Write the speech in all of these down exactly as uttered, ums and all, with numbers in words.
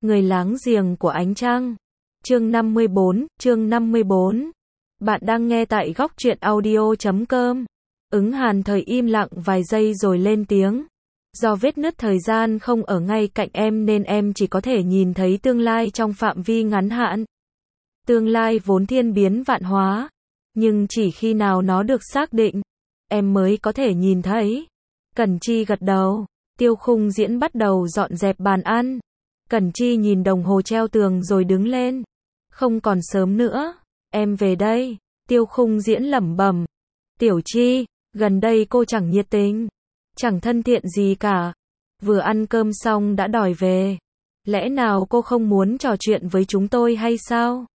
Người láng giềng của ánh trăng. Chương năm mươi bốn, chương năm mươi bốn. Bạn đang nghe tại góc truyện audio chấm com. Ứng Hàn thời im lặng vài giây rồi lên tiếng. Do vết nứt thời gian không ở ngay cạnh em nên em chỉ có thể nhìn thấy tương lai trong phạm vi ngắn hạn. Tương lai vốn thiên biến vạn hóa, nhưng chỉ khi nào nó được xác định, em mới có thể nhìn thấy. Cẩn Chi gật đầu. Tiêu Khung Diễn bắt đầu dọn dẹp bàn ăn. Cẩn Chi nhìn đồng hồ treo tường rồi đứng lên. Không còn sớm nữa, em về đây. Tiêu Khung Diễn lẩm bẩm. Tiểu Chi, gần đây cô chẳng nhiệt tình, chẳng thân thiện gì cả. Vừa ăn cơm xong đã đòi về. Lẽ nào cô không muốn trò chuyện với chúng tôi hay sao?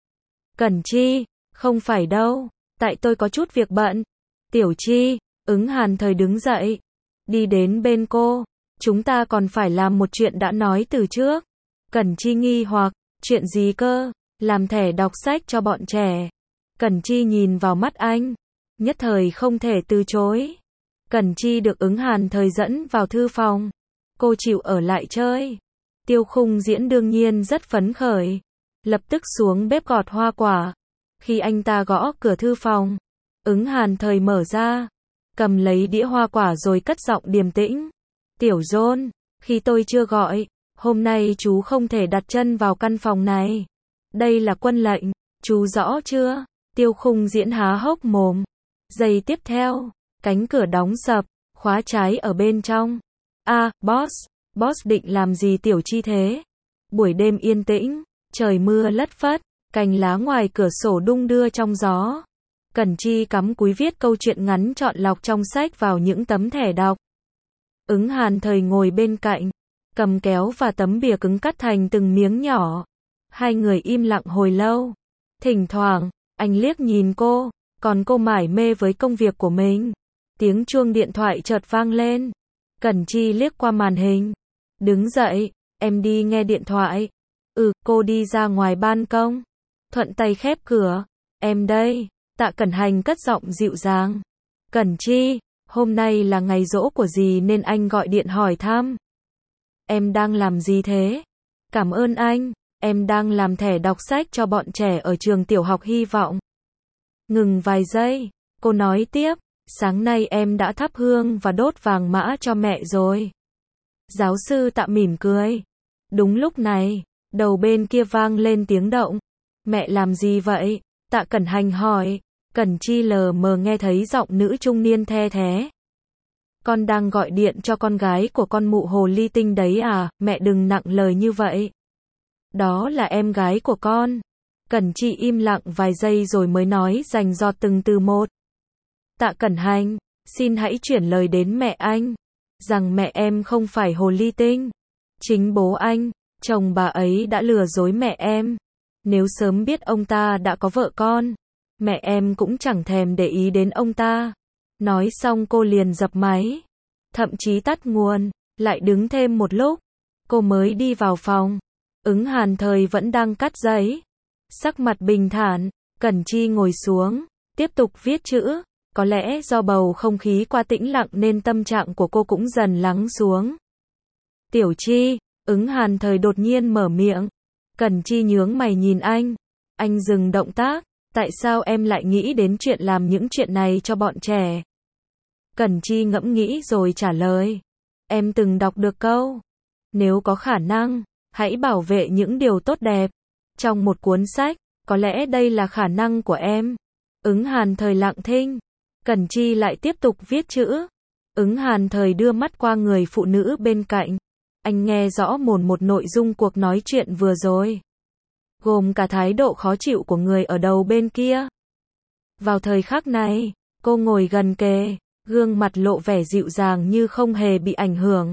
Cẩn Chi, không phải đâu, tại tôi có chút việc bận. Tiểu Chi, Ứng Hàn thời đứng dậy, đi đến bên cô. Chúng ta còn phải làm một chuyện đã nói từ trước. Cẩn Chi nghi hoặc, chuyện gì cơ? Làm thẻ đọc sách cho bọn trẻ. Cẩn Chi nhìn vào mắt anh, nhất thời không thể từ chối. Cẩn Chi được Ứng Hàn thời dẫn vào thư phòng. Cô chịu ở lại chơi. Tiêu Khung Diễn đương nhiên rất phấn khởi, lập tức xuống bếp gọt hoa quả. Khi anh ta gõ cửa thư phòng, Ứng Hàn thời mở ra, cầm lấy đĩa hoa quả rồi cất giọng điềm tĩnh. Tiểu John, khi tôi chưa gọi, hôm nay chú không thể đặt chân vào căn phòng này. Đây là quân lệnh, chú rõ chưa? Tiêu Khung Diễn há hốc mồm. Giây tiếp theo, cánh cửa đóng sập, khóa trái ở bên trong. A, à, boss, boss định làm gì Tiểu Chi thế? Buổi đêm yên tĩnh, trời mưa lất phất, cành lá ngoài cửa sổ đung đưa trong gió. Cẩn Chi cắm cúi viết câu chuyện ngắn chọn lọc trong sách vào những tấm thẻ đọc. Ứng Hàn thời ngồi bên cạnh, cầm kéo và tấm bìa cứng cắt thành từng miếng nhỏ. Hai người im lặng hồi lâu. Thỉnh thoảng, anh liếc nhìn cô, còn cô mải mê với công việc của mình. Tiếng chuông điện thoại chợt vang lên. Cẩn Chi liếc qua màn hình. Đứng dậy, em đi nghe điện thoại. Ừ, cô đi ra ngoài ban công. Thuận tay khép cửa. Em đây. Tạ Cẩn Hành cất giọng dịu dàng. Cẩn Chi, hôm nay là ngày giỗ của dì nên anh gọi điện hỏi thăm. Em đang làm gì thế? Cảm ơn anh, em đang làm thẻ đọc sách cho bọn trẻ ở trường tiểu học Hy vọng. Ngừng vài giây, cô nói tiếp, sáng nay em đã thắp hương và đốt vàng mã cho mẹ rồi. Giáo sư Tạ mỉm cười. Đúng lúc này, đầu bên kia vang lên tiếng động. Mẹ làm gì vậy? Tạ Cẩn Hành hỏi. Cẩn Chi lờ mờ nghe thấy giọng nữ trung niên the thé. Con đang gọi điện cho con gái của con mụ hồ ly tinh đấy à? Mẹ đừng nặng lời như vậy. Đó là em gái của con. Cẩn Chi im lặng vài giây rồi mới nói rành rọt từng từ một. Tạ Cẩn Hành, xin hãy chuyển lời đến mẹ anh, rằng mẹ em không phải hồ ly tinh. Chính bố anh, chồng bà ấy đã lừa dối mẹ em. Nếu sớm biết ông ta đã có vợ con, mẹ em cũng chẳng thèm để ý đến ông ta. Nói xong cô liền dập máy, thậm chí tắt nguồn, lại đứng thêm một lúc, cô mới đi vào phòng. Ứng Hàn thời vẫn đang cắt giấy, sắc mặt bình thản. Cẩn Chi ngồi xuống, tiếp tục viết chữ. Có lẽ do bầu không khí quá tĩnh lặng nên tâm trạng của cô cũng dần lắng xuống. Tiểu Chi, Ứng Hàn thời đột nhiên mở miệng. Cẩn Chi nhướng mày nhìn anh. Anh dừng động tác. Tại sao em lại nghĩ đến chuyện làm những chuyện này cho bọn trẻ? Cẩn Chi ngẫm nghĩ rồi trả lời. Em từng đọc được câu, nếu có khả năng, hãy bảo vệ những điều tốt đẹp trong một cuốn sách. Có lẽ đây là khả năng của em. Ứng Hàn thời lặng thinh. Cẩn Chi lại tiếp tục viết chữ. Ứng Hàn thời đưa mắt qua người phụ nữ bên cạnh. Anh nghe rõ mồn một nội dung cuộc nói chuyện vừa rồi, gồm cả thái độ khó chịu của người ở đầu bên kia. Vào thời khắc này, cô ngồi gần kề, gương mặt lộ vẻ dịu dàng như không hề bị ảnh hưởng.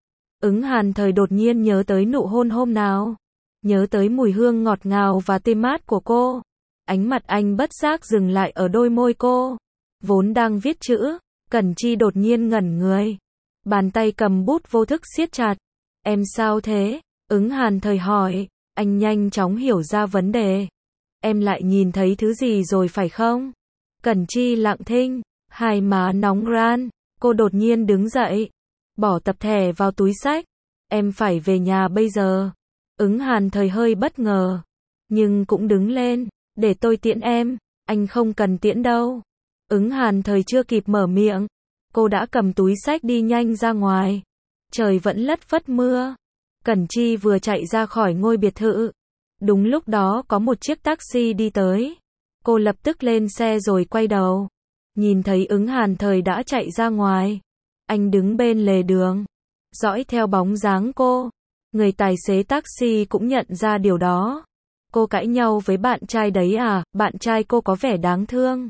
Ứng Hàn thời đột nhiên nhớ tới nụ hôn hôm nào, nhớ tới mùi hương ngọt ngào và tươi mát của cô. Ánh mặt anh bất giác dừng lại ở đôi môi cô. Vốn đang viết chữ, Cẩn Chi đột nhiên ngẩn người. Bàn tay cầm bút vô thức siết chặt. Em sao thế? Ứng Hàn thời hỏi. Anh nhanh chóng hiểu ra vấn đề. Em lại nhìn thấy thứ gì rồi phải không? Cẩn Chi lặng thinh, hai má nóng ran. Cô đột nhiên đứng dậy, bỏ tập thẻ vào túi sách. Em phải về nhà bây giờ. Ứng Hàn Thời hơi bất ngờ, nhưng cũng đứng lên, để tôi tiễn em, anh không cần tiễn đâu. Ứng Hàn Thời chưa kịp mở miệng, cô đã cầm túi xách đi nhanh ra ngoài. Trời vẫn lất phất mưa. Cẩn Chi vừa chạy ra khỏi ngôi biệt thự. Đúng lúc đó có một chiếc taxi đi tới. Cô lập tức lên xe rồi quay đầu. Nhìn thấy Ứng Hàn Thời đã chạy ra ngoài. Anh đứng bên lề đường, dõi theo bóng dáng cô. Người tài xế taxi cũng nhận ra điều đó. Cô cãi nhau với bạn trai đấy à? Bạn trai cô có vẻ đáng thương.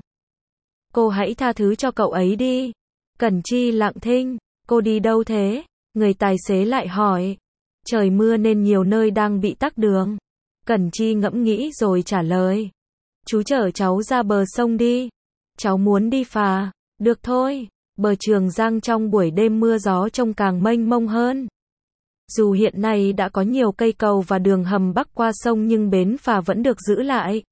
Cô hãy tha thứ cho cậu ấy đi. Cẩn Chi lặng thinh. Cô đi đâu thế? Người tài xế lại hỏi. Trời mưa nên nhiều nơi đang bị tắc đường. Cẩn Chi ngẫm nghĩ rồi trả lời. Chú chở cháu ra bờ sông đi. Cháu muốn đi phà. Được thôi. Bờ Trường Giang trong buổi đêm mưa gió trông càng mênh mông hơn. Dù hiện nay đã có nhiều cây cầu và đường hầm bắc qua sông nhưng bến phà vẫn được giữ lại.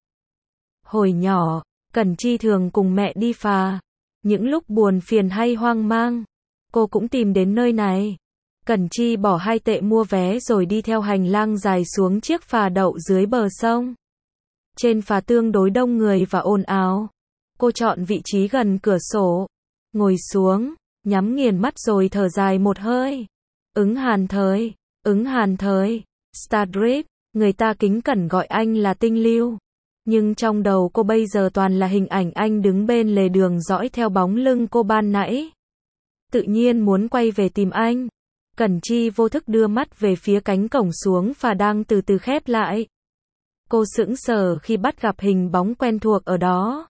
Hồi nhỏ, Cẩn Chi thường cùng mẹ đi phà. Những lúc buồn phiền hay hoang mang, cô cũng tìm đến nơi này. Cẩn Chi bỏ hai tệ mua vé rồi đi theo hành lang dài xuống chiếc phà đậu dưới bờ sông. Trên phà tương đối đông người và ồn ào. Cô chọn vị trí gần cửa sổ, ngồi xuống, nhắm nghiền mắt rồi thở dài một hơi. Ứng Hàn Thời, Ứng Hàn Thời, Stardrip, người ta kính cẩn gọi anh là Tinh Lưu. Nhưng trong đầu cô bây giờ toàn là hình ảnh anh đứng bên lề đường dõi theo bóng lưng cô ban nãy. Tự nhiên muốn quay về tìm anh. Cẩn Chi vô thức đưa mắt về phía cánh cổng xuống phà đang từ từ khép lại. Cô sững sờ khi bắt gặp hình bóng quen thuộc ở đó.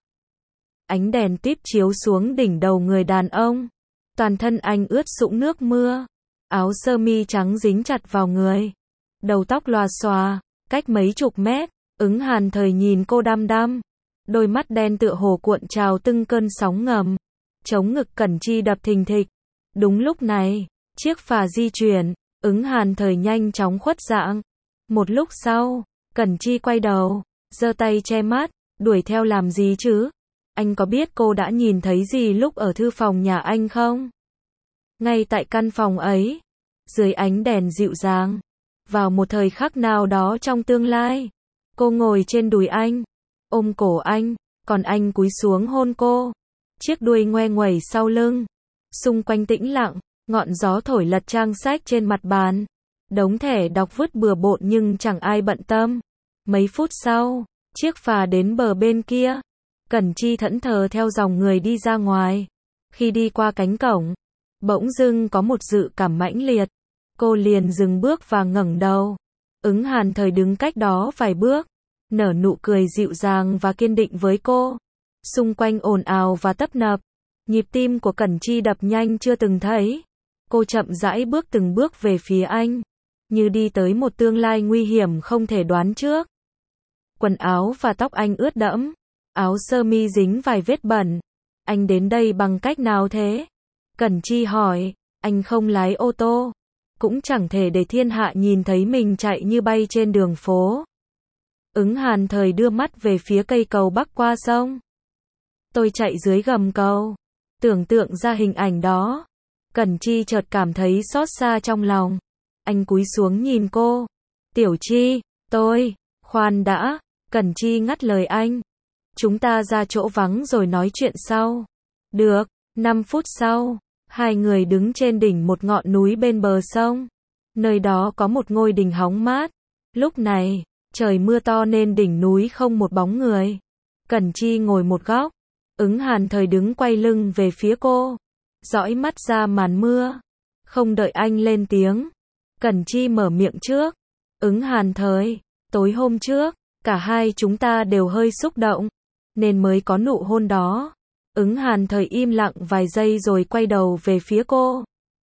Ánh đèn tuyết chiếu xuống đỉnh đầu người đàn ông. Toàn thân anh ướt sũng nước mưa. Áo sơ mi trắng dính chặt vào người. Đầu tóc lòa xòa, cách mấy chục mét. Ứng Hàn Thời nhìn cô đăm đăm. Đôi mắt đen tựa hồ cuộn trào từng cơn sóng ngầm. Chống ngực Cẩn Chi đập thình thịch. Đúng lúc này, chiếc phà di chuyển. Ứng Hàn Thời nhanh chóng khuất dạng. Một lúc sau, Cẩn Chi quay đầu, giơ tay che mắt. Đuổi theo làm gì chứ? Anh có biết cô đã nhìn thấy gì lúc ở thư phòng nhà anh không? Ngay tại căn phòng ấy, dưới ánh đèn dịu dàng, vào một thời khắc nào đó trong tương lai, cô ngồi trên đùi anh, ôm cổ anh, còn anh cúi xuống hôn cô. Chiếc đuôi ngoe nguẩy sau lưng. Xung quanh tĩnh lặng, ngọn gió thổi lật trang sách trên mặt bàn. Đống thẻ đọc vứt bừa bộn nhưng chẳng ai bận tâm. Mấy phút sau, chiếc phà đến bờ bên kia. Cẩn Chi thẫn thờ theo dòng người đi ra ngoài. Khi đi qua cánh cổng, bỗng dưng có một dự cảm mãnh liệt. Cô liền dừng bước và ngẩng đầu. Ứng Hàn Thời đứng cách đó vài bước, nở nụ cười dịu dàng và kiên định với cô. Xung quanh ồn ào và tấp nập. Nhịp tim của Cẩn Chi đập nhanh chưa từng thấy. Cô chậm rãi bước từng bước về phía anh, như đi tới một tương lai nguy hiểm không thể đoán trước. Quần áo và tóc anh ướt đẫm, áo sơ mi dính vài vết bẩn. Anh đến đây bằng cách nào thế? Cẩn Chi hỏi. Anh không lái ô tô, cũng chẳng thể để thiên hạ nhìn thấy mình chạy như bay trên đường phố. Ứng Hàn Thời đưa mắt về phía cây cầu bắc qua sông. Tôi chạy dưới gầm cầu. Tưởng tượng ra hình ảnh đó, Cẩn Chi chợt cảm thấy xót xa trong lòng. Anh cúi xuống nhìn cô. Tiểu Chi, tôi, khoan đã, Cẩn Chi ngắt lời anh. Chúng ta ra chỗ vắng rồi nói chuyện sau. Được. Năm phút sau, hai người đứng trên đỉnh một ngọn núi bên bờ sông. Nơi đó có một ngôi đình hóng mát. Lúc này, trời mưa to nên đỉnh núi không một bóng người. Cẩn Chi ngồi một góc. Ứng Hàn Thời đứng quay lưng về phía cô, dõi mắt ra màn mưa. Không đợi anh lên tiếng, Cẩn Chi mở miệng trước. Ứng Hàn Thời, tối hôm trước, cả hai chúng ta đều hơi xúc động, nên mới có nụ hôn đó. Ứng Hàn Thời im lặng vài giây rồi quay đầu về phía cô.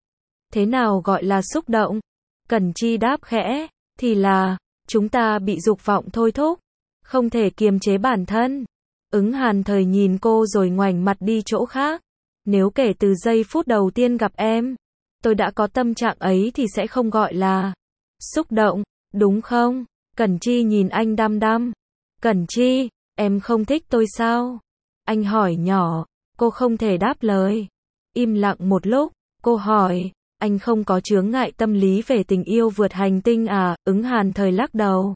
Thế nào gọi là xúc động? Cẩn Chi đáp khẽ, thì là, chúng ta bị dục vọng thôi thúc, không thể kiềm chế bản thân. Ứng Hàn Thời nhìn cô rồi ngoảnh mặt đi chỗ khác. Nếu kể từ giây phút đầu tiên gặp em, tôi đã có tâm trạng ấy thì sẽ không gọi là xúc động, đúng không? Cẩn Chi nhìn anh đăm đăm. Cẩn Chi, em không thích tôi sao? Anh hỏi nhỏ. Cô không thể đáp lời. Im lặng một lúc, cô hỏi, Anh không có chướng ngại tâm lý về tình yêu vượt hành tinh à, ứng hàn thời lắc đầu.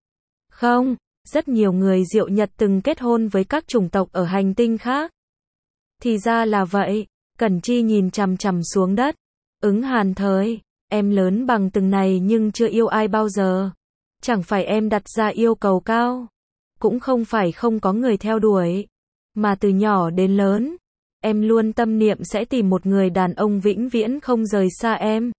Không, rất nhiều người Diệu Nhật từng kết hôn với các chủng tộc ở hành tinh khác. Thì ra là vậy, Cẩn Chi nhìn chằm chằm xuống đất. Ứng hàn thời, em lớn bằng từng này nhưng chưa yêu ai bao giờ. Chẳng phải em đặt ra yêu cầu cao. Cũng không phải không có người theo đuổi. Mà từ nhỏ đến lớn, em luôn tâm niệm sẽ tìm một người đàn ông vĩnh viễn không rời xa em.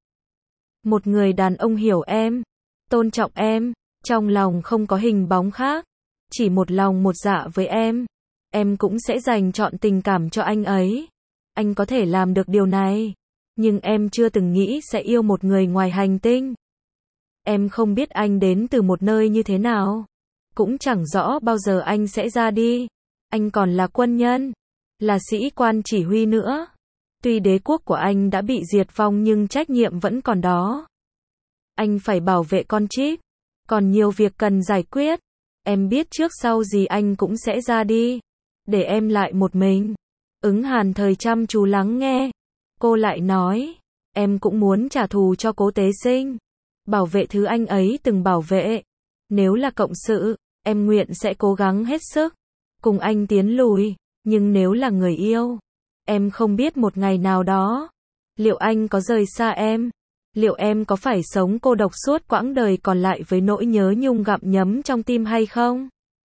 Một người đàn ông hiểu em, tôn trọng em, trong lòng không có hình bóng khác. Chỉ một lòng một dạ với em. Em cũng sẽ dành trọn tình cảm cho anh ấy. Anh có thể làm được điều này. Nhưng em chưa từng nghĩ sẽ yêu một người ngoài hành tinh. Em không biết anh đến từ một nơi như thế nào. Cũng chẳng rõ bao giờ anh sẽ ra đi. Anh còn là quân nhân, là sĩ quan chỉ huy nữa. Tuy đế quốc của anh đã bị diệt vong nhưng trách nhiệm vẫn còn đó. Anh phải bảo vệ con Chip. Còn nhiều việc cần giải quyết. Em biết trước sau gì anh cũng sẽ ra đi. Để em lại một mình. Ứng hàn thời chăm chú lắng nghe. Cô lại nói, em cũng muốn trả thù cho Cố Tế Sinh. Bảo vệ thứ anh ấy từng bảo vệ. Nếu là cộng sự, em nguyện sẽ cố gắng hết sức. Cùng anh tiến lùi. Nhưng nếu là người yêu, em không biết một ngày nào đó, liệu anh có rời xa em? Liệu em có phải sống cô độc suốt quãng đời còn lại với nỗi nhớ nhung gặm nhấm trong tim hay không?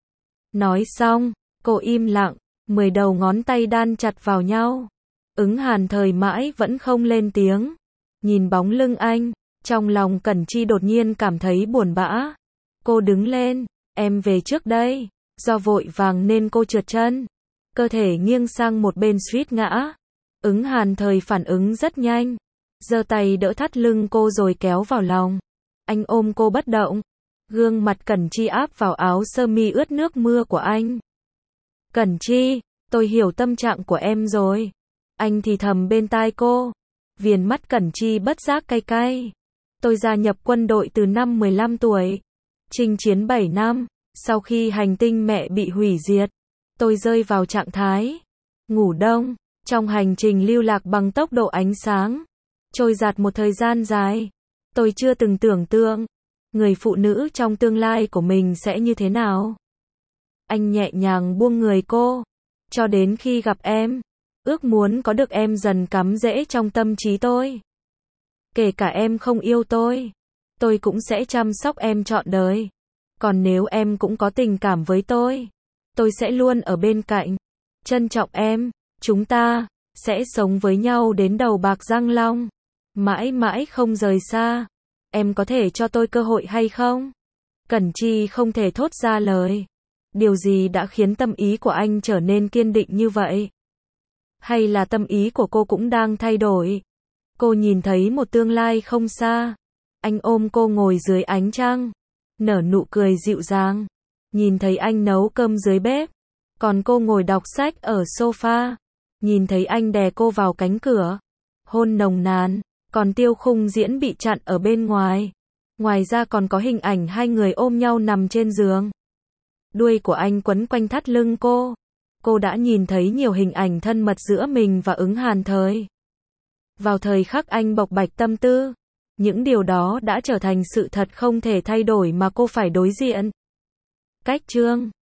Nói xong, cô im lặng, mười đầu ngón tay đan chặt vào nhau. Ứng hàn thời mãi vẫn không lên tiếng. Nhìn bóng lưng anh, trong lòng Cẩn Chi đột nhiên cảm thấy buồn bã. Cô đứng lên, em về trước đây. Do vội vàng nên cô trượt chân. Cơ thể nghiêng sang một bên suýt ngã. Ứng hàn thời phản ứng rất nhanh. Giơ tay đỡ thắt lưng cô rồi kéo vào lòng. Anh ôm cô bất động. Gương mặt Cẩn Chi áp vào áo sơ mi ướt nước mưa của anh. Cẩn Chi, tôi hiểu tâm trạng của em rồi. Anh thì thầm bên tai cô. Viền mắt Cẩn Chi bất giác cay cay. Tôi gia nhập quân đội từ năm mười lăm tuổi. Chinh chiến bảy năm. Sau khi hành tinh mẹ bị hủy diệt, tôi rơi vào trạng thái ngủ đông. Trong hành trình lưu lạc bằng tốc độ ánh sáng, trôi dạt một thời gian dài, tôi chưa từng tưởng tượng người phụ nữ trong tương lai của mình sẽ như thế nào. Anh nhẹ nhàng buông người cô. Cho đến khi gặp em, ước muốn có được em dần cắm rễ trong tâm trí tôi. Kể cả em không yêu tôi, tôi cũng sẽ chăm sóc em trọn đời. Còn nếu em cũng có tình cảm với tôi, tôi sẽ luôn ở bên cạnh, trân trọng em. Chúng ta sẽ sống với nhau đến đầu bạc răng long, mãi mãi không rời xa. Em có thể cho tôi cơ hội hay không? Cẩn Chi không thể thốt ra lời. Điều gì đã khiến tâm ý của anh trở nên kiên định như vậy? Hay là tâm ý của cô cũng đang thay đổi? Cô nhìn thấy một tương lai không xa. Anh ôm cô ngồi dưới ánh trăng, nở nụ cười dịu dàng. Nhìn thấy anh nấu cơm dưới bếp, còn cô ngồi đọc sách ở sofa. Nhìn thấy anh đè cô vào cánh cửa, hôn nồng nàn. Còn Tiêu Khung Diễn bị chặn ở bên ngoài. Ngoài ra còn có hình ảnh hai người ôm nhau nằm trên giường. Đuôi của anh quấn quanh thắt lưng cô. Cô đã nhìn thấy nhiều hình ảnh thân mật giữa mình và Ứng Hàn Thời. Vào thời khắc anh bộc bạch tâm tư, những điều đó đã trở thành sự thật không thể thay đổi mà cô phải đối diện. Cách chương